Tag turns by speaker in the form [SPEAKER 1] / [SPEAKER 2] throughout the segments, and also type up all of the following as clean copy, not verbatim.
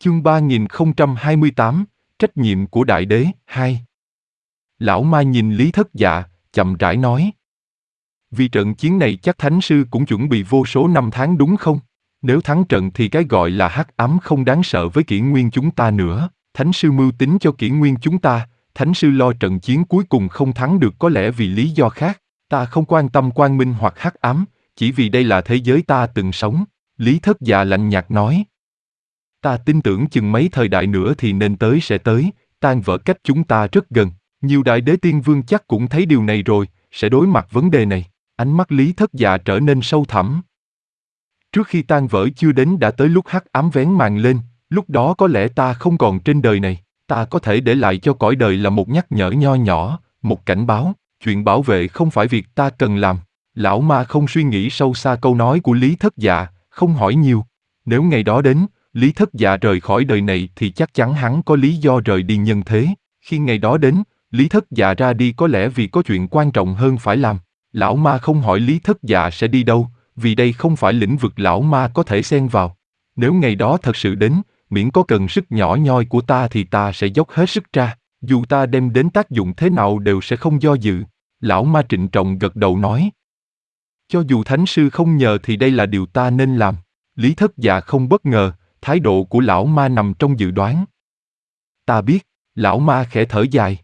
[SPEAKER 1] Chương 3028, Trách nhiệm của Đại Đế, 2. Lão Ma nhìn Lý Thất Dạ, chậm rãi nói. Vì trận chiến này chắc Thánh Sư cũng chuẩn bị vô số năm tháng đúng không? Nếu thắng trận thì cái gọi là hắc ám không đáng sợ với kỷ nguyên chúng ta nữa. Thánh Sư mưu tính cho kỷ nguyên chúng ta, Thánh Sư lo trận chiến cuối cùng không thắng được có lẽ vì lý do khác. Ta không quan tâm quang minh hoặc hắc ám, chỉ vì đây là thế giới ta từng sống. Lý Thất Dạ lạnh nhạt nói. Ta tin tưởng chừng mấy thời đại nữa thì nên tới sẽ tới, tan vỡ cách chúng ta rất gần. Nhiều đại đế tiên vương chắc cũng thấy điều này rồi, sẽ đối mặt vấn đề này. Ánh mắt Lý Thất Dạ trở nên sâu thẳm. Trước khi tan vỡ chưa đến đã tới lúc hắc ám vén màn lên, lúc đó có lẽ ta không còn trên đời này. Ta có thể để lại cho cõi đời là một nhắc nhở nho nhỏ, một cảnh báo. Chuyện bảo vệ không phải việc ta cần làm. Lão Ma không suy nghĩ sâu xa câu nói của Lý Thất Dạ, không hỏi nhiều. Nếu ngày đó đến, Lý Thất Dạ rời khỏi đời này thì chắc chắn hắn có lý do rời đi nhân thế. Khi ngày đó đến, Lý Thất Dạ ra đi có lẽ vì có chuyện quan trọng hơn phải làm. Lão Ma không hỏi Lý Thất Dạ sẽ đi đâu, vì đây không phải lĩnh vực Lão Ma có thể xen vào. Nếu ngày đó thật sự đến, miễn có cần sức nhỏ nhoi của ta thì ta sẽ dốc hết sức ra. Dù ta đem đến tác dụng thế nào đều sẽ không do dự. Lão Ma trịnh trọng gật đầu nói. Cho dù Thánh Sư không nhờ thì đây là điều ta nên làm. Lý Thất Dạ không bất ngờ, thái độ của Lão Ma nằm trong dự đoán. Ta biết, Lão Ma khẽ thở dài.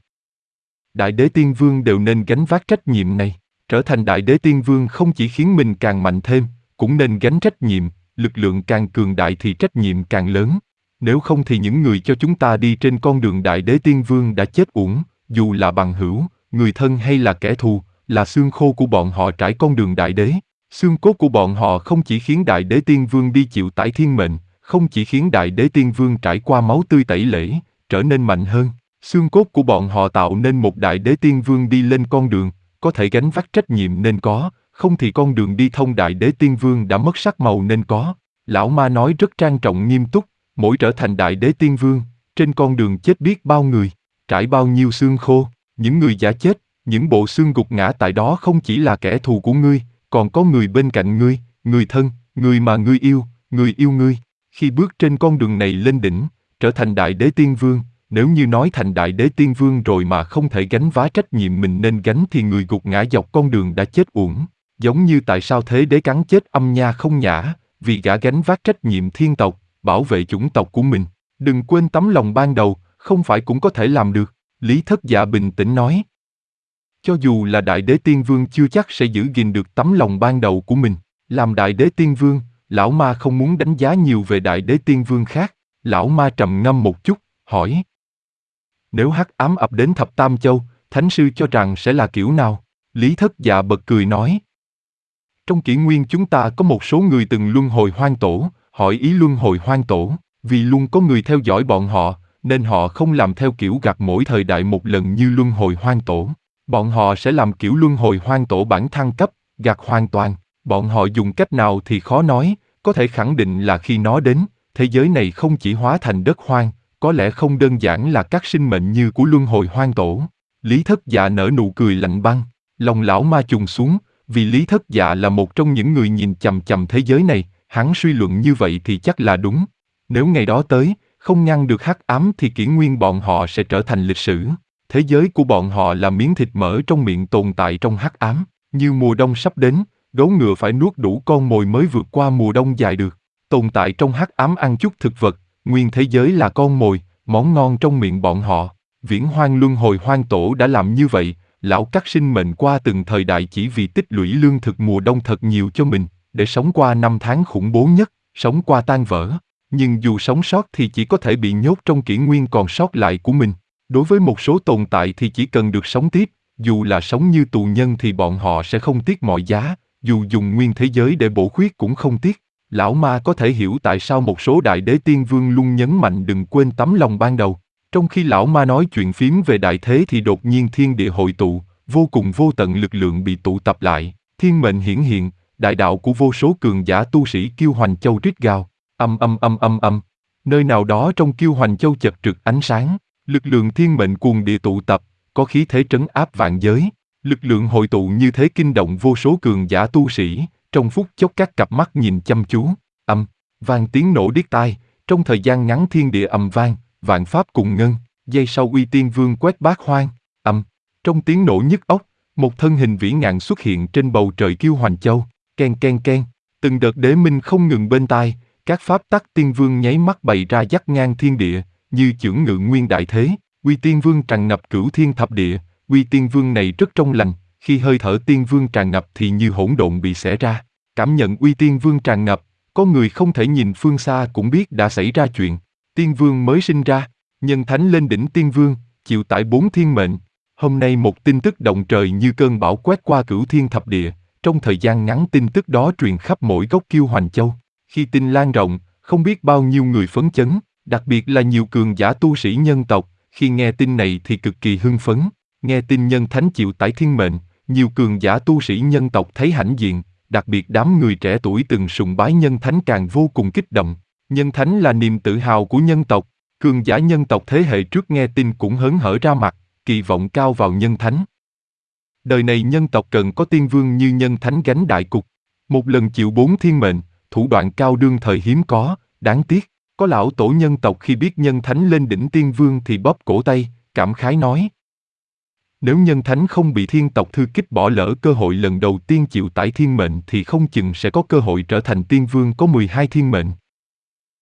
[SPEAKER 1] Đại Đế Tiên Vương đều nên gánh vác trách nhiệm này. Trở thành Đại Đế Tiên Vương không chỉ khiến mình càng mạnh thêm, cũng nên gánh trách nhiệm, lực lượng càng cường đại thì trách nhiệm càng lớn. Nếu không thì những người cho chúng ta đi trên con đường Đại Đế Tiên Vương đã chết uổng, dù là bằng hữu, người thân hay là kẻ thù, là xương khô của bọn họ trải con đường Đại Đế. Xương cốt của bọn họ không chỉ khiến Đại Đế Tiên Vương đi chịu tải thiên mệnh, không chỉ khiến Đại Đế Tiên Vương trải qua máu tươi tẩy lễ, trở nên mạnh hơn. Xương cốt của bọn họ tạo nên một Đại Đế Tiên Vương đi lên con đường, có thể gánh vác trách nhiệm nên có, không thì con đường đi thông Đại Đế Tiên Vương đã mất sắc màu nên có. Lão Ma nói rất trang trọng nghiêm túc, mỗi trở thành Đại Đế Tiên Vương, trên con đường chết biết bao người, trải bao nhiêu xương khô, những người giả chết, những bộ xương gục ngã tại đó không chỉ là kẻ thù của ngươi, còn có người bên cạnh ngươi, người thân, người mà ngươi yêu, người yêu ngươi. Khi bước trên con đường này lên đỉnh, trở thành Đại Đế Tiên Vương, nếu như nói thành Đại Đế Tiên Vương rồi mà không thể gánh vác trách nhiệm mình nên gánh thì người gục ngã dọc con đường đã chết uổng. Giống như tại sao Thế Đế cắn chết Âm Nha Không Nhã, vì gã gánh vác trách nhiệm thiên tộc, bảo vệ chủng tộc của mình. Đừng quên tấm lòng ban đầu, không phải cũng có thể làm được. Lý Thất Dạ bình tĩnh nói. Cho dù là Đại Đế Tiên Vương chưa chắc sẽ giữ gìn được tấm lòng ban đầu của mình. Làm Đại Đế Tiên Vương, Lão Ma không muốn đánh giá nhiều về Đại Đế Tiên Vương khác. Lão Ma trầm ngâm một chút, hỏi. Nếu hắc ám ập đến Thập Tam Châu, Thánh Sư cho rằng sẽ là kiểu nào? Lý Thất Dạ bật cười nói. Trong kỷ nguyên chúng ta có một số người từng luân hồi hoang tổ, hỏi ý luân hồi hoang tổ, vì luôn có người theo dõi bọn họ, nên họ không làm theo kiểu gặt mỗi thời đại một lần như luân hồi hoang tổ. Bọn họ sẽ làm kiểu luân hồi hoang tổ bản thăng cấp, gặt hoàn toàn. Bọn họ dùng cách nào thì khó nói, có thể khẳng định là khi nó đến, thế giới này không chỉ hóa thành đất hoang, có lẽ không đơn giản là các sinh mệnh như của luân hồi hoang tổ. Lý Thất Dạ nở nụ cười lạnh băng, lòng Lão Ma trùng xuống, vì Lý Thất Dạ là một trong những người nhìn chằm chằm thế giới này, hắn suy luận như vậy thì chắc là đúng. Nếu ngày đó tới, không ngăn được hắc ám thì kỷ nguyên bọn họ sẽ trở thành lịch sử. Thế giới của bọn họ là miếng thịt mỡ trong miệng tồn tại trong hắc ám, như mùa đông sắp đến, gấu ngựa phải nuốt đủ con mồi mới vượt qua mùa đông dài được. Tồn tại trong hắc ám ăn chút thực vật, nguyên thế giới là con mồi, món ngon trong miệng bọn họ. Viễn Hoang luân hồi hoang tổ đã làm như vậy, lão cắt sinh mệnh qua từng thời đại chỉ vì tích lũy lương thực mùa đông thật nhiều cho mình, để sống qua năm tháng khủng bố nhất, sống qua tan vỡ. Nhưng dù sống sót thì chỉ có thể bị nhốt trong kỷ nguyên còn sót lại của mình. Đối với một số tồn tại thì chỉ cần được sống tiếp, dù là sống như tù nhân thì bọn họ sẽ không tiếc mọi giá, dù dùng nguyên thế giới để bổ khuyết cũng không tiếc. Lão Ma có thể hiểu tại sao một số Đại Đế Tiên Vương luôn nhấn mạnh đừng quên tấm lòng ban đầu. Trong khi Lão Ma nói chuyện phím về đại thế thì đột nhiên thiên địa hội tụ, vô cùng vô tận lực lượng bị tụ tập lại, thiên mệnh hiển hiện, đại đạo của vô số cường giả tu sĩ Kiêu Hoành Châu rít gào, âm. Nơi nào đó trong Kiêu Hoành Châu chật rực ánh sáng, lực lượng thiên mệnh cuồng địa tụ tập, có khí thế trấn áp vạn giới. Lực lượng hội tụ như thế kinh động vô số cường giả tu sĩ, trong phút chốc các cặp mắt nhìn chăm chú, vang tiếng nổ điếc tai, Trong thời gian ngắn thiên địa ầm vang, vạn pháp cùng ngân, giây sau Uy Tiên Vương quét bát hoang, trong tiếng nổ nhức óc, một thân hình vĩ ngạn xuất hiện trên bầu trời Kiêu Hoành Châu, ken ken ken, từng đợt đế minh không ngừng bên tai, các pháp tắc tiên vương nháy mắt bày ra dắt ngang thiên địa, như chưởng ngự nguyên đại thế, Uy Tiên Vương tràn ngập cửu thiên thập địa, Uy Tiên Vương này rất trong lành, khi hơi thở Tiên Vương tràn ngập thì như hỗn độn bị xẻ ra, cảm nhận Uy Tiên Vương tràn ngập, có người không thể nhìn phương xa cũng biết đã xảy ra chuyện, Tiên Vương mới sinh ra, nhân thánh lên đỉnh Tiên Vương, chịu tải 4 thiên mệnh. Hôm nay một tin tức động trời như cơn bão quét qua cửu thiên thập địa, trong thời gian ngắn tin tức đó truyền khắp mỗi góc Kiêu Hoành Châu. Khi tin lan rộng, không biết bao nhiêu người phấn chấn, đặc biệt là nhiều cường giả tu sĩ nhân tộc, khi nghe tin này thì cực kỳ hưng phấn. Nghe tin nhân thánh chịu tải thiên mệnh, nhiều cường giả tu sĩ nhân tộc thấy hãnh diện, đặc biệt đám người trẻ tuổi từng sùng bái nhân thánh càng vô cùng kích động. Nhân thánh là niềm tự hào của nhân tộc, cường giả nhân tộc thế hệ trước nghe tin cũng hớn hở ra mặt, kỳ vọng cao vào nhân thánh. Đời này nhân tộc cần có tiên vương như nhân thánh gánh đại cục. Một lần chịu 4 thiên mệnh, thủ đoạn cao đương thời hiếm có, đáng tiếc. Có lão tổ nhân tộc khi biết nhân thánh lên đỉnh tiên vương thì bóp cổ tay, cảm khái nói. Nếu nhân thánh không bị thiên tộc thư kích bỏ lỡ cơ hội lần đầu tiên chịu tải thiên mệnh thì không chừng sẽ có cơ hội trở thành tiên vương có 12 thiên mệnh.